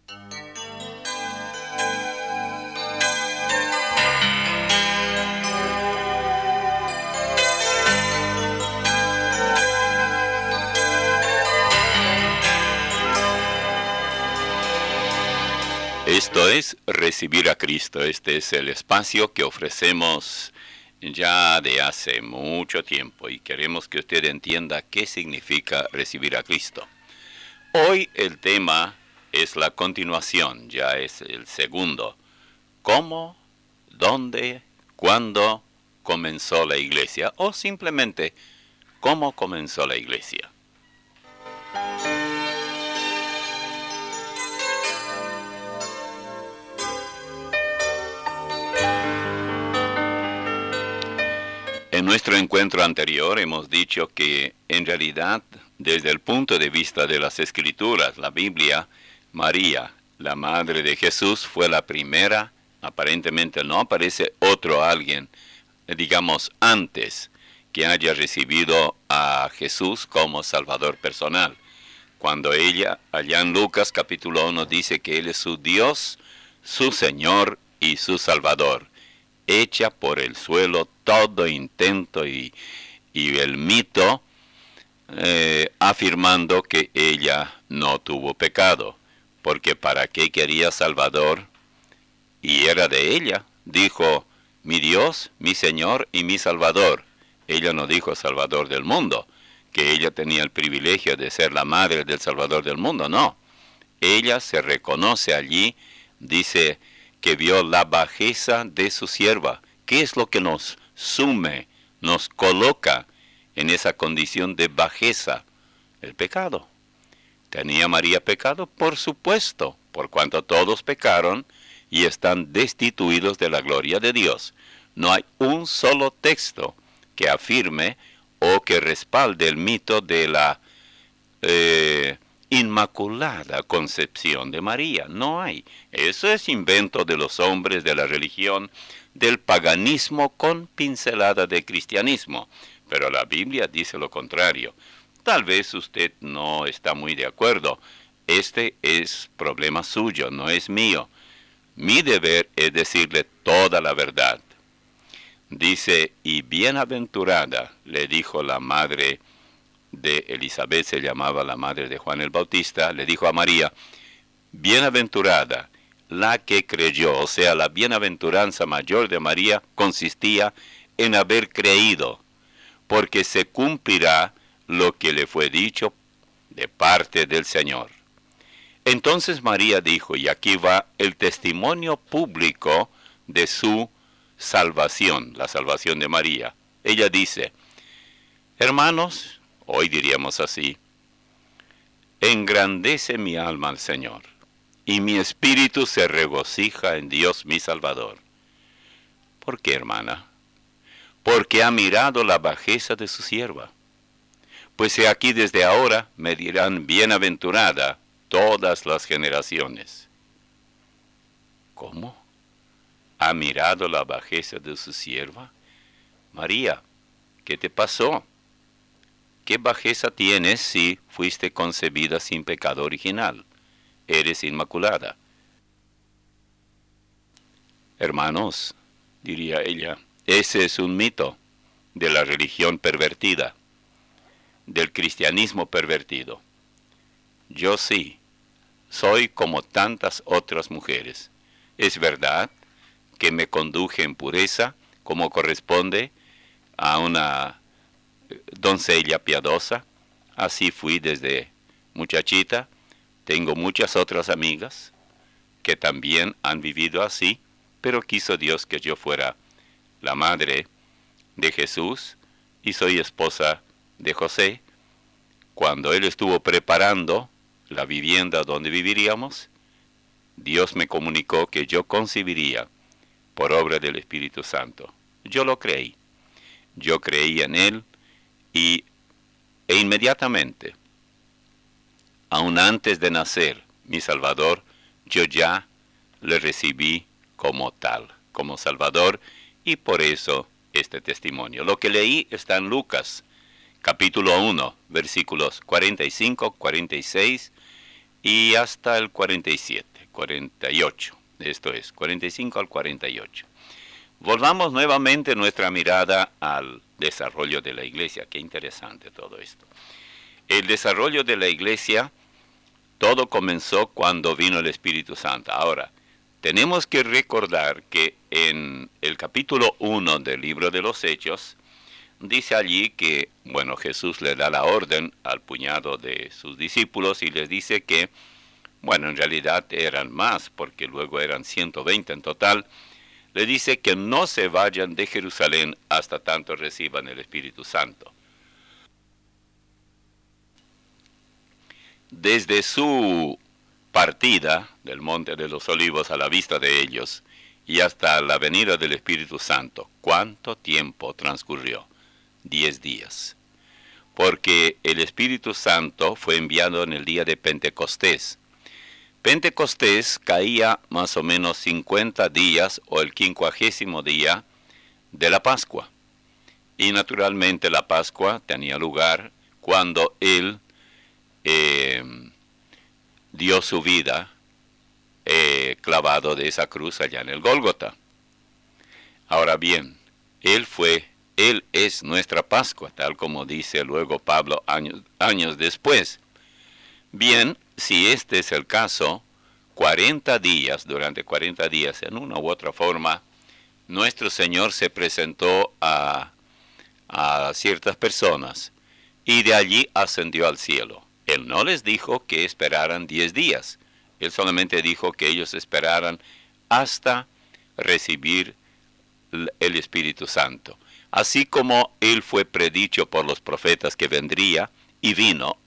Esto es Recibir a Cristo. Este es el espacio que ofrecemos ya de hace mucho tiempo y queremos que usted entienda qué significa recibir a Cristo. Hoy el tema es la continuación, ya es el segundo. ¿Cómo, dónde, cuándo comenzó la iglesia? O simplemente, ¿cómo comenzó la iglesia? En nuestro encuentro anterior hemos dicho que en realidad, desde el punto de vista de las Escrituras, la Biblia, María, la madre de Jesús, fue la primera. Aparentemente no aparece otro alguien, digamos, antes que haya recibido a Jesús como Salvador personal. Cuando ella, allá en Lucas capítulo 1, dice que Él es su Dios, su Señor y su Salvador. Echa por el suelo todo intento y el mito, afirmando que ella no tuvo pecado, porque ¿para qué quería Salvador? Y era de ella. Dijo, mi Dios, mi Señor y mi Salvador. Ella no dijo Salvador del mundo, que ella tenía el privilegio de ser la madre del Salvador del mundo, no. Ella se reconoce allí, dice que vio la bajeza de su sierva. ¿Qué es lo que nos sume, nos coloca en esa condición de bajeza? El pecado. ¿Tenía María pecado? Por supuesto, por cuanto todos pecaron y están destituidos de la gloria de Dios. No hay un solo texto que afirme o que respalde el mito de la inmaculada concepción de María. No hay. Eso es invento de los hombres de la religión, del paganismo con pincelada de cristianismo. Pero la Biblia dice lo contrario. Tal vez usted no está muy de acuerdo. Este es problema suyo, no es mío. Mi deber es decirle toda la verdad. Dice, y bienaventurada, le dijo la madre de Elizabeth, se llamaba la madre de Juan el Bautista, le dijo a María, bienaventurada, la que creyó, o sea, la bienaventuranza mayor de María consistía en haber creído, porque se cumplirá lo que le fue dicho de parte del Señor. Entonces María dijo, y aquí va el testimonio público de su salvación, la salvación de María. Ella dice, hermanos, hoy diríamos así, engrandece mi alma al Señor, y mi espíritu se regocija en Dios mi Salvador. ¿Por qué, hermana? Porque ha mirado la bajeza de su sierva. Pues he aquí desde ahora me dirán bienaventurada todas las generaciones. ¿Cómo? ¿Ha mirado la bajeza de su sierva? María, ¿qué te pasó? ¿Qué bajeza tienes si fuiste concebida sin pecado original? Eres inmaculada. Hermanos, diría ella, ese es un mito de la religión pervertida, del cristianismo pervertido. Yo sí, soy como tantas otras mujeres. Es verdad que me conduje en pureza, como corresponde a una doncella piadosa. Así fui desde muchachita. Tengo muchas otras amigas que también han vivido así, pero quiso Dios que yo fuera la madre de Jesús y soy esposa de José. Cuando él estuvo preparando la vivienda donde viviríamos, Dios me comunicó que yo concibiría por obra del Espíritu Santo. Yo lo creí. Yo creí en él e inmediatamente, aun antes de nacer mi Salvador, yo ya le recibí como tal, como Salvador, y por eso este testimonio. Lo que leí está en Lucas, capítulo 1, versículos 45, 46 y hasta el 47. 48. Esto es, 45 al 48. Volvamos nuevamente nuestra mirada al desarrollo de la iglesia. Qué interesante todo esto. El desarrollo de la iglesia, todo comenzó cuando vino el Espíritu Santo. Ahora, tenemos que recordar que en el capítulo 1 del libro de los Hechos, dice allí que, bueno, Jesús le da la orden al puñado de sus discípulos y les dice que, bueno, en realidad eran más, porque luego eran 120 en total. Le dice que no se vayan de Jerusalén hasta tanto reciban el Espíritu Santo. Desde su partida del Monte de los Olivos a la vista de ellos y hasta la venida del Espíritu Santo, ¿cuánto tiempo transcurrió? 10 días. Porque el Espíritu Santo fue enviado en el día de Pentecostés. Pentecostés caía más o menos 50 días o el 50º día de la Pascua. Y naturalmente la Pascua tenía lugar cuando Él dio su vida clavado de esa cruz allá en el Gólgota. Ahora bien, Él es nuestra Pascua, tal como dice luego Pablo años después. Bien, si este es el caso, durante 40 días, en una u otra forma, nuestro Señor se presentó a ciertas personas y de allí ascendió al cielo. Él no les dijo que esperaran 10 días. Él solamente dijo que ellos esperaran hasta recibir el Espíritu Santo. Así como Él fue predicho por los profetas que vendría y vino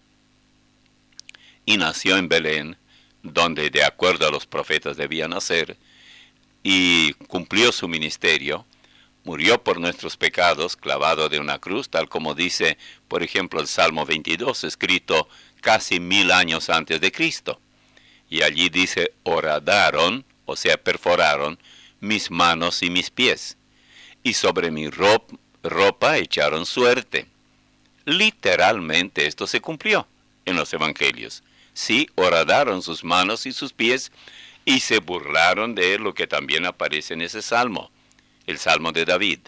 y nació en Belén, donde de acuerdo a los profetas debía nacer, y cumplió su ministerio, murió por nuestros pecados, clavado de una cruz, tal como dice, por ejemplo, el Salmo 22, escrito casi 1000 años antes de Cristo. Y allí dice, horadaron, o sea, perforaron, mis manos y mis pies, y sobre mi ropa echaron suerte. Literalmente esto se cumplió en los evangelios. Sí, horadaron sus manos y sus pies, y se burlaron de lo que también aparece en ese salmo, el Salmo de David.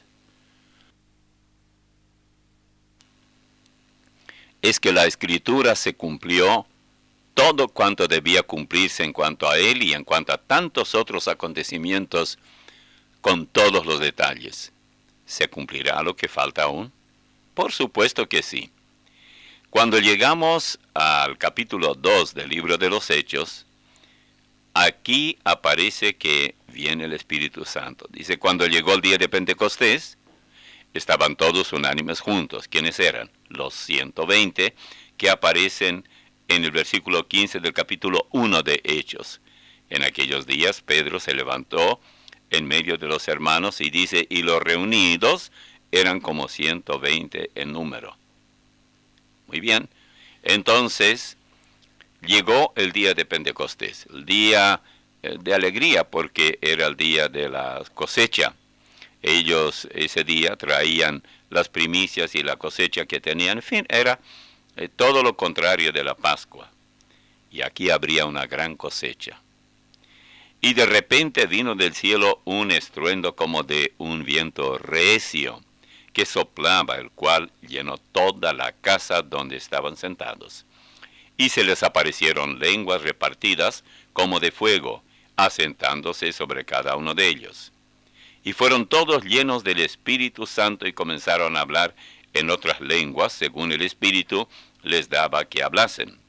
Es que la Escritura se cumplió todo cuanto debía cumplirse en cuanto a él y en cuanto a tantos otros acontecimientos, con todos los detalles. ¿Se cumplirá lo que falta aún? Por supuesto que sí. Cuando llegamos al capítulo 2 del libro de los Hechos, aquí aparece que viene el Espíritu Santo. Dice, cuando llegó el día de Pentecostés, estaban todos unánimes juntos. ¿Quiénes eran? Los 120 que aparecen en el versículo 15 del capítulo 1 de Hechos. En aquellos días Pedro se levantó en medio de los hermanos y dice, y los reunidos eran como 120 en número. Muy bien, entonces llegó el día de Pentecostés, el día de alegría porque era el día de la cosecha. Ellos ese día traían las primicias y la cosecha que tenían. En fin, era todo lo contrario de la Pascua. Y aquí habría una gran cosecha. Y de repente vino del cielo un estruendo como de un viento recio que soplaba, el cual llenó toda la casa donde estaban sentados. Y se les aparecieron lenguas repartidas como de fuego, asentándose sobre cada uno de ellos. Y fueron todos llenos del Espíritu Santo y comenzaron a hablar en otras lenguas, según el Espíritu les daba que hablasen.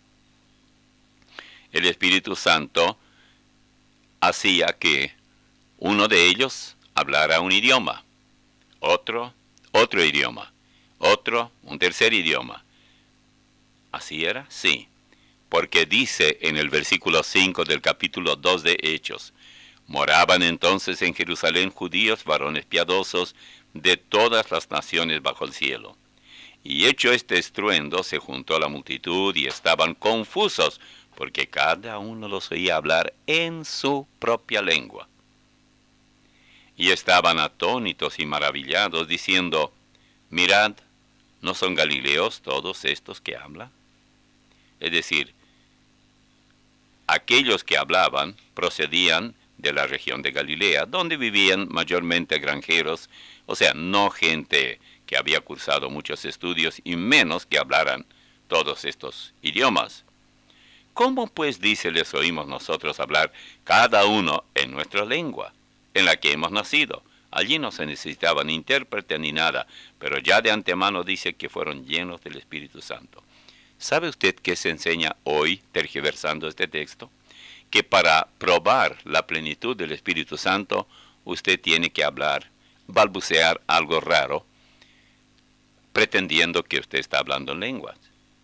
El Espíritu Santo hacía que uno de ellos hablara un idioma, otro idioma, otro un tercer idioma. ¿Así era? Sí, porque dice en el versículo 5 del capítulo 2 de Hechos, moraban entonces en Jerusalén judíos, varones piadosos, de todas las naciones bajo el cielo. Y hecho este estruendo, se juntó la multitud y estaban confusos, porque cada uno los oía hablar en su propia lengua. Y estaban atónitos y maravillados, diciendo, mirad, ¿no son galileos todos estos que hablan? Es decir, aquellos que hablaban procedían de la región de Galilea, donde vivían mayormente granjeros, o sea, no gente que había cursado muchos estudios y menos que hablaran todos estos idiomas. ¿Cómo pues, dice, les oímos nosotros hablar cada uno en nuestra lengua, en la que hemos nacido? Allí no se necesitaban intérprete ni nada, pero ya de antemano dice que fueron llenos del Espíritu Santo. ¿Sabe usted qué se enseña hoy, tergiversando este texto? Que para probar la plenitud del Espíritu Santo, usted tiene que hablar, balbucear algo raro, pretendiendo que usted está hablando en lenguas.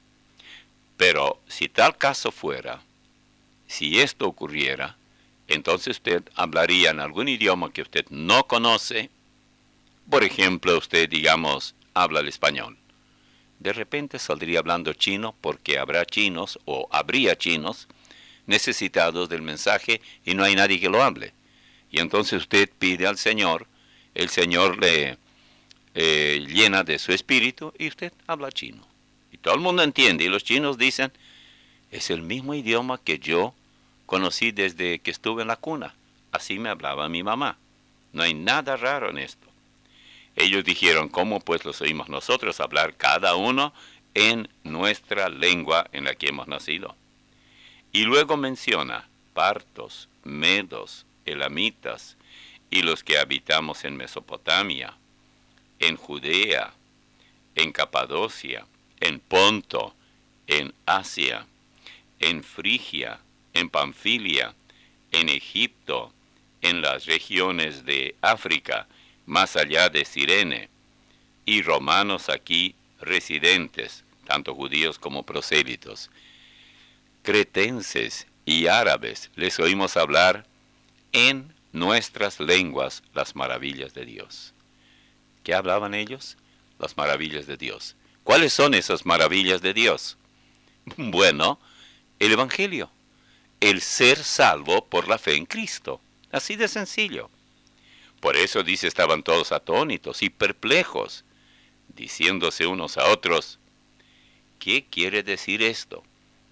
Pero si tal caso fuera, si esto ocurriera, entonces usted hablaría en algún idioma que usted no conoce. Por ejemplo, usted, digamos, habla el español. De repente saldría hablando chino porque habrá chinos o habría chinos necesitados del mensaje y no hay nadie que lo hable. Y entonces usted pide al Señor, el Señor le llena de su espíritu y usted habla chino. Y todo el mundo entiende y los chinos dicen, es el mismo idioma que yo conocí desde que estuve en la cuna. Así me hablaba mi mamá. No hay nada raro en esto. Ellos dijeron, ¿cómo pues los oímos nosotros hablar cada uno en nuestra lengua en la que hemos nacido? Y luego menciona partos, medos, elamitas y los que habitamos en Mesopotamia, en Judea, en Capadocia, en Ponto, en Asia, en Frigia, en Panfilia, en Egipto, en las regiones de África, más allá de Cirene, y romanos aquí residentes, tanto judíos como prosélitos, cretenses y árabes, les oímos hablar en nuestras lenguas las maravillas de Dios. ¿Qué hablaban ellos? Las maravillas de Dios. ¿Cuáles son esas maravillas de Dios? Bueno, el Evangelio, el ser salvo por la fe en Cristo, así de sencillo. Por eso dice, estaban todos atónitos y perplejos, diciéndose unos a otros, ¿qué quiere decir esto?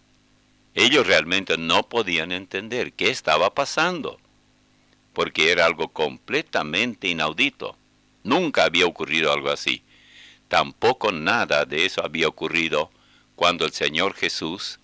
Ellos realmente no podían entender qué estaba pasando, porque era algo completamente inaudito. Nunca había ocurrido algo así. Tampoco nada de eso había ocurrido cuando el Señor Jesús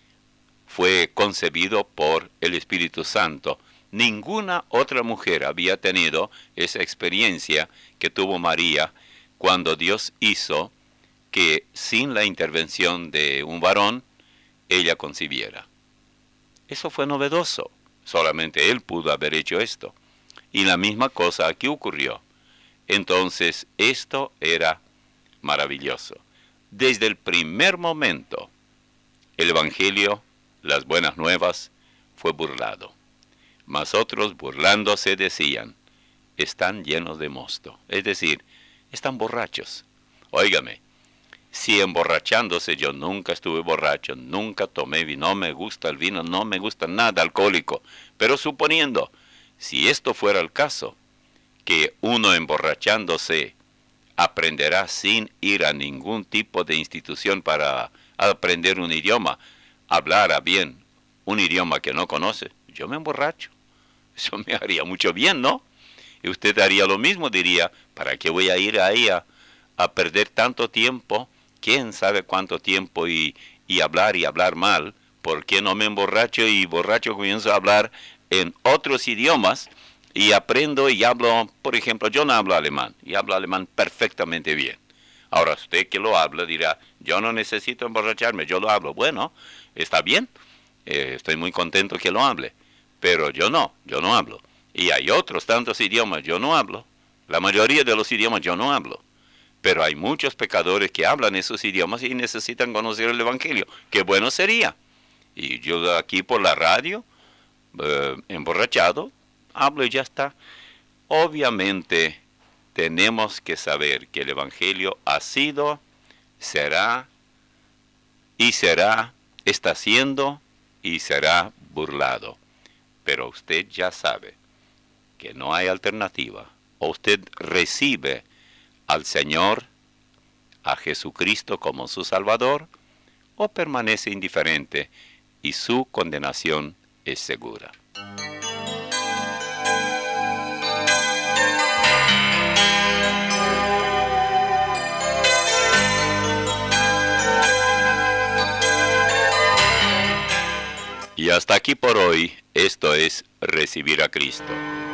fue concebido por el Espíritu Santo. Ninguna otra mujer había tenido esa experiencia que tuvo María cuando Dios hizo que sin la intervención de un varón, ella concibiera. Eso fue novedoso. Solamente Él pudo haber hecho esto. Y la misma cosa aquí ocurrió. Entonces, esto era maravilloso. Desde el primer momento, el Evangelio, las buenas nuevas, fue burlado. Mas otros, burlándose, decían, están llenos de mosto. Es decir, están borrachos. Óigame, si emborrachándose, yo nunca estuve borracho, nunca tomé vino, no me gusta el vino, no me gusta nada alcohólico. Pero suponiendo, si esto fuera el caso, que uno emborrachándose aprenderá sin ir a ningún tipo de institución para aprender un idioma, hablar a bien un idioma que no conoce, yo me emborracho. Eso me haría mucho bien, ¿no? Y usted haría lo mismo, diría, ¿para qué voy a ir ahí a perder tanto tiempo? ¿Quién sabe cuánto tiempo y hablar mal? ¿Por qué no me emborracho y borracho comienzo a hablar en otros idiomas y aprendo y hablo? Por ejemplo, yo no hablo alemán y hablo alemán perfectamente bien. Ahora usted que lo habla dirá, yo no necesito emborracharme, yo lo hablo. Bueno, está bien, estoy muy contento que lo hable, pero yo no hablo. Y hay otros tantos idiomas, yo no hablo. La mayoría de los idiomas yo no hablo. Pero hay muchos pecadores que hablan esos idiomas y necesitan conocer el Evangelio. ¡Qué bueno sería! Y yo aquí por la radio, emborrachado, hablo y ya está. Obviamente tenemos que saber que el Evangelio ha sido, será, está siendo y será burlado. Pero usted ya sabe que no hay alternativa. O usted recibe al Señor, a Jesucristo como su Salvador, o permanece indiferente y su condenación es segura. Y hasta aquí por hoy, esto es Recibir a Cristo.